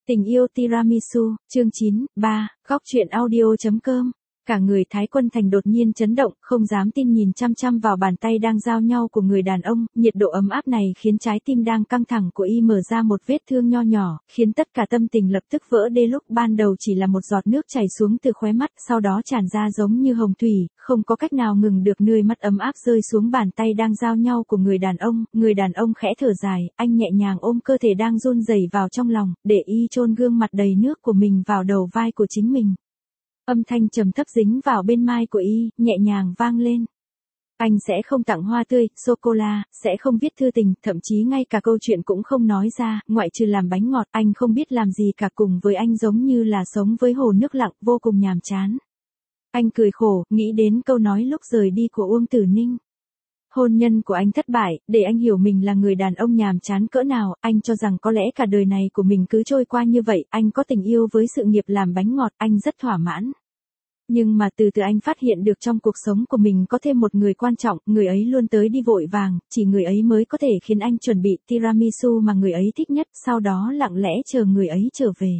Tình yêu tiramisu, chương 9, 3, góc truyện audio.com. Cả người Thái Quân Thành đột nhiên chấn động, không dám tin nhìn chăm chăm vào bàn tay đang giao nhau của người đàn ông, nhiệt độ ấm áp này khiến trái tim đang căng thẳng của y mở ra một vết thương nho nhỏ, khiến tất cả tâm tình lập tức vỡ đê. Lúc ban đầu chỉ là một giọt nước chảy xuống từ khóe mắt, sau đó tràn ra giống như hồng thủy, không có cách nào ngừng được, nước mắt ấm áp rơi xuống bàn tay đang giao nhau của người đàn ông khẽ thở dài, anh nhẹ nhàng ôm cơ thể đang run rẩy vào trong lòng, để y chôn gương mặt đầy nước của mình vào đầu vai của chính mình. Âm thanh trầm thấp dính vào bên tai của y, nhẹ nhàng vang lên. Anh sẽ không tặng hoa tươi, sô-cô-la, sẽ không viết thư tình, thậm chí ngay cả câu chuyện cũng không nói ra, ngoại trừ làm bánh ngọt, anh không biết làm gì cả, cùng với anh giống như là sống với hồ nước lặng, vô cùng nhàm chán. Anh cười khổ, nghĩ đến câu nói lúc rời đi của Uông Tử Ninh. Hôn nhân của anh thất bại, để anh hiểu mình là người đàn ông nhàm chán cỡ nào, anh cho rằng có lẽ cả đời này của mình cứ trôi qua như vậy, anh có tình yêu với sự nghiệp làm bánh ngọt, anh rất thỏa mãn. Nhưng mà từ từ anh phát hiện được trong cuộc sống của mình có thêm một người quan trọng, người ấy luôn tới đi vội vàng, chỉ người ấy mới có thể khiến anh chuẩn bị tiramisu mà người ấy thích nhất, sau đó lặng lẽ chờ người ấy trở về.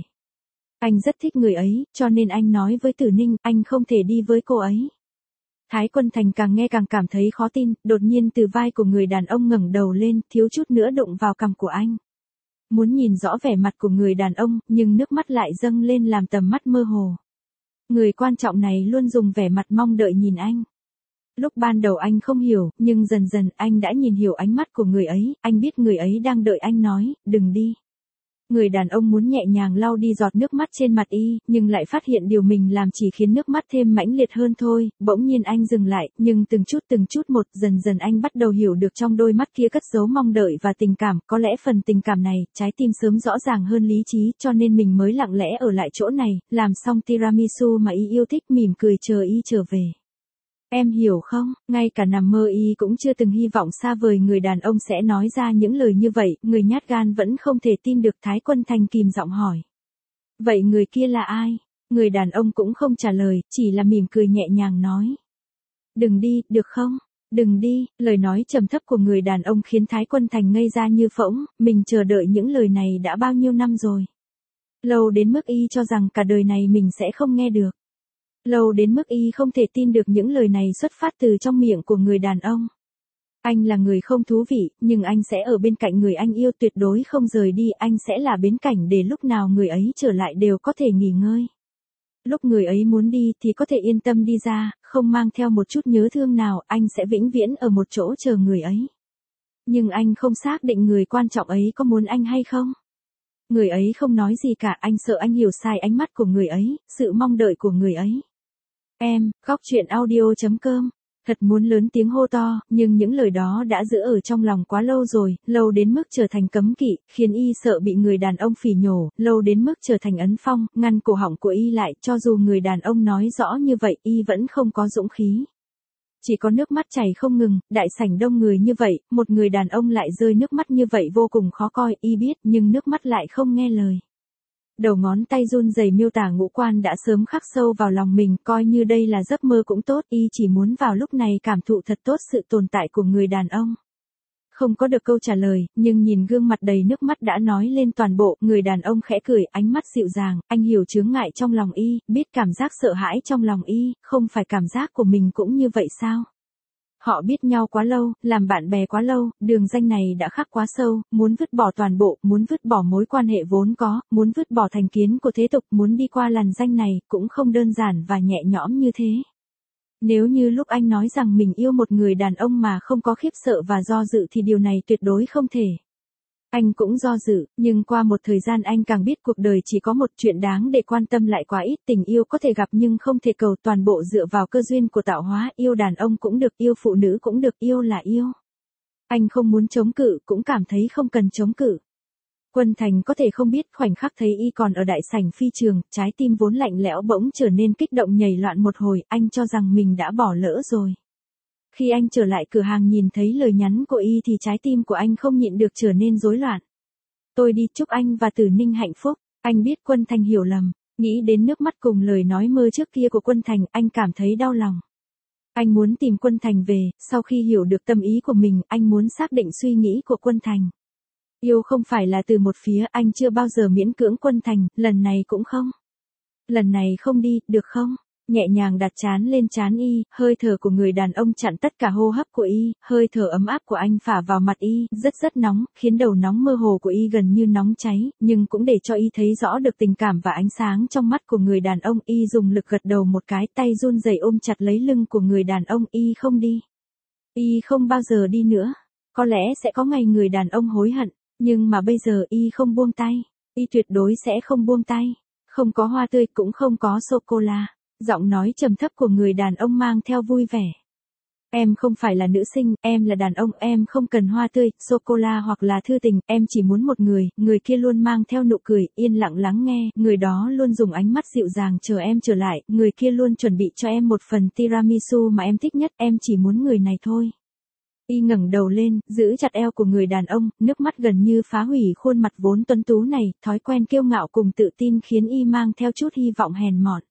Anh rất thích người ấy, cho nên anh nói với Tử Ninh, anh không thể đi với cô ấy. Thái Quân Thành càng nghe càng cảm thấy khó tin, đột nhiên từ vai của người đàn ông ngẩng đầu lên, thiếu chút nữa đụng vào cằm của anh. Muốn nhìn rõ vẻ mặt của người đàn ông, nhưng nước mắt lại dâng lên làm tầm mắt mơ hồ. Người quan trọng này luôn dùng vẻ mặt mong đợi nhìn anh. Lúc ban đầu anh không hiểu, nhưng dần dần anh đã nhìn hiểu ánh mắt của người ấy, anh biết người ấy đang đợi anh nói, đừng đi. Người đàn ông muốn nhẹ nhàng lau đi giọt nước mắt trên mặt y, nhưng lại phát hiện điều mình làm chỉ khiến nước mắt thêm mãnh liệt hơn thôi, bỗng nhiên anh dừng lại, nhưng từng chút một, dần dần anh bắt đầu hiểu được trong đôi mắt kia cất giấu mong đợi và tình cảm, có lẽ phần tình cảm này, trái tim sớm rõ ràng hơn lý trí, cho nên mình mới lặng lẽ ở lại chỗ này, làm xong tiramisu mà y yêu thích, mỉm cười chờ y trở về. Em hiểu không, ngay cả nằm mơ y cũng chưa từng hy vọng xa vời người đàn ông sẽ nói ra những lời như vậy, người nhát gan vẫn không thể tin được. Thái Quân Thành kìm giọng hỏi. Vậy người kia là ai? Người đàn ông cũng không trả lời, chỉ là mỉm cười nhẹ nhàng nói. Đừng đi, được không? Đừng đi, lời nói trầm thấp của người đàn ông khiến Thái Quân Thành ngây ra như phỗng, mình chờ đợi những lời này đã bao nhiêu năm rồi. Lâu đến mức y cho rằng cả đời này mình sẽ không nghe được. Lâu đến mức y không thể tin được những lời này xuất phát từ trong miệng của người đàn ông. Anh là người không thú vị, nhưng anh sẽ ở bên cạnh người anh yêu, tuyệt đối không rời đi, anh sẽ là bến cảnh để lúc nào người ấy trở lại đều có thể nghỉ ngơi. Lúc người ấy muốn đi thì có thể yên tâm đi ra, không mang theo một chút nhớ thương nào, anh sẽ vĩnh viễn ở một chỗ chờ người ấy. Nhưng anh không xác định người quan trọng ấy có muốn anh hay không. Người ấy không nói gì cả, anh sợ anh hiểu sai ánh mắt của người ấy, sự mong đợi của người ấy. Em, góc truyện audio.com, thật muốn lớn tiếng hô to, nhưng những lời đó đã giữ ở trong lòng quá lâu rồi, lâu đến mức trở thành cấm kỵ, khiến y sợ bị người đàn ông phỉ nhổ, lâu đến mức trở thành ấn phong, ngăn cổ họng của y lại, cho dù người đàn ông nói rõ như vậy, y vẫn không có dũng khí. Chỉ có nước mắt chảy không ngừng, đại sảnh đông người như vậy, một người đàn ông lại rơi nước mắt như vậy vô cùng khó coi, y biết, nhưng nước mắt lại không nghe lời. Đầu ngón tay run rẩy miêu tả ngũ quan đã sớm khắc sâu vào lòng mình, coi như đây là giấc mơ cũng tốt, y chỉ muốn vào lúc này cảm thụ thật tốt sự tồn tại của người đàn ông. Không có được câu trả lời, nhưng nhìn gương mặt đầy nước mắt đã nói lên toàn bộ, người đàn ông khẽ cười, ánh mắt dịu dàng, anh hiểu chướng ngại trong lòng y, biết cảm giác sợ hãi trong lòng y, không phải cảm giác của mình cũng như vậy sao? Họ biết nhau quá lâu, làm bạn bè quá lâu, đường ranh này đã khắc quá sâu, muốn vứt bỏ toàn bộ, muốn vứt bỏ mối quan hệ vốn có, muốn vứt bỏ thành kiến của thế tục, muốn đi qua làn ranh này, cũng không đơn giản và nhẹ nhõm như thế. Nếu như lúc anh nói rằng mình yêu một người đàn ông mà không có khiếp sợ và do dự thì điều này tuyệt đối không thể. Anh cũng do dự, nhưng qua một thời gian anh càng biết cuộc đời chỉ có một, chuyện đáng để quan tâm lại quá ít, tình yêu có thể gặp nhưng không thể cầu, toàn bộ dựa vào cơ duyên của tạo hóa, yêu đàn ông cũng được, yêu phụ nữ cũng được, yêu là yêu. Anh không muốn chống cự, cũng cảm thấy không cần chống cự. Quân Thành có thể không biết, khoảnh khắc thấy y còn ở đại sảnh phi trường, trái tim vốn lạnh lẽo bỗng trở nên kích động nhảy loạn một hồi, anh cho rằng mình đã bỏ lỡ rồi. Khi anh trở lại cửa hàng nhìn thấy lời nhắn của y thì trái tim của anh không nhịn được trở nên rối loạn. Tôi đi chúc anh và Tử Ninh hạnh phúc. Anh biết Quân Thành hiểu lầm, nghĩ đến nước mắt cùng lời nói mơ trước kia của Quân Thành, anh cảm thấy đau lòng. Anh muốn tìm Quân Thành về, sau khi hiểu được tâm ý của mình, anh muốn xác định suy nghĩ của Quân Thành. Yêu không phải là từ một phía, anh chưa bao giờ miễn cưỡng Quân Thành, lần này cũng không. Lần này không đi, được không? Nhẹ nhàng đặt trán lên trán y, hơi thở của người đàn ông chặn tất cả hô hấp của y, hơi thở ấm áp của anh phả vào mặt y, rất nóng, khiến đầu nóng mơ hồ của y gần như nóng cháy, nhưng cũng để cho y thấy rõ được tình cảm và ánh sáng trong mắt của người đàn ông. Y dùng lực gật đầu một cái, tay run rẩy ôm chặt lấy lưng của người đàn ông. Y không đi. Y không bao giờ đi nữa. Có lẽ sẽ có ngày người đàn ông hối hận, nhưng mà bây giờ y không buông tay. Y tuyệt đối sẽ không buông tay. Không có hoa tươi cũng không có sô-cô-la. Giọng nói trầm thấp của người đàn ông mang theo vui vẻ. Em không phải là nữ sinh, em là đàn ông, em không cần hoa tươi, sô-cô-la hoặc là thư tình, em chỉ muốn một người kia luôn mang theo nụ cười, yên lặng lắng nghe, người đó luôn dùng ánh mắt dịu dàng chờ em trở lại, người kia luôn chuẩn bị cho em một phần tiramisu mà em thích nhất, em chỉ muốn người này thôi. Y ngẩng đầu lên, giữ chặt eo của người đàn ông, nước mắt gần như phá hủy khuôn mặt vốn tuấn tú này, thói quen kiêu ngạo cùng tự tin khiến y mang theo chút hy vọng hèn mọn.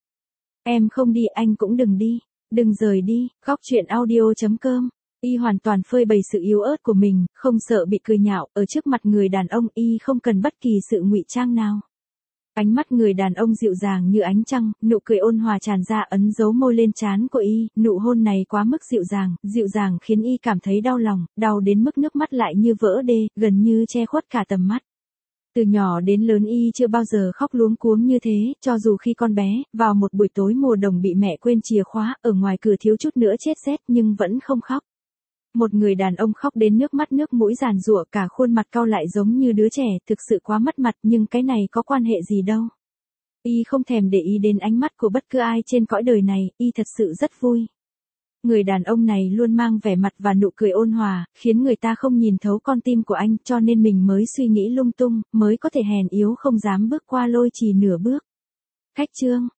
Em không đi, anh cũng đừng đi. Đừng rời đi. Góc truyện audio.com. Y hoàn toàn phơi bày sự yếu ớt của mình, không sợ bị cười nhạo, ở trước mặt người đàn ông y không cần bất kỳ sự ngụy trang nào. Ánh mắt người đàn ông dịu dàng như ánh trăng, nụ cười ôn hòa tràn ra ấn dấu môi lên trán của y, nụ hôn này quá mức dịu dàng khiến y cảm thấy đau lòng, đau đến mức nước mắt lại như vỡ đê, gần như che khuất cả tầm mắt. Từ nhỏ đến lớn y chưa bao giờ khóc luống cuống như thế, cho dù khi con bé, vào một buổi tối mùa đông bị mẹ quên chìa khóa, ở ngoài cửa thiếu chút nữa chết rét nhưng vẫn không khóc. Một người đàn ông khóc đến nước mắt nước mũi giàn giụa, cả khuôn mặt cau lại giống như đứa trẻ, thực sự quá mất mặt, nhưng cái này có quan hệ gì đâu. Y không thèm để ý đến ánh mắt của bất cứ ai trên cõi đời này, y thật sự rất vui. Người đàn ông này luôn mang vẻ mặt và nụ cười ôn hòa, khiến người ta không nhìn thấu con tim của anh, cho nên mình mới suy nghĩ lung tung, mới có thể hèn yếu không dám bước qua lôi trì nửa bước. Cách chương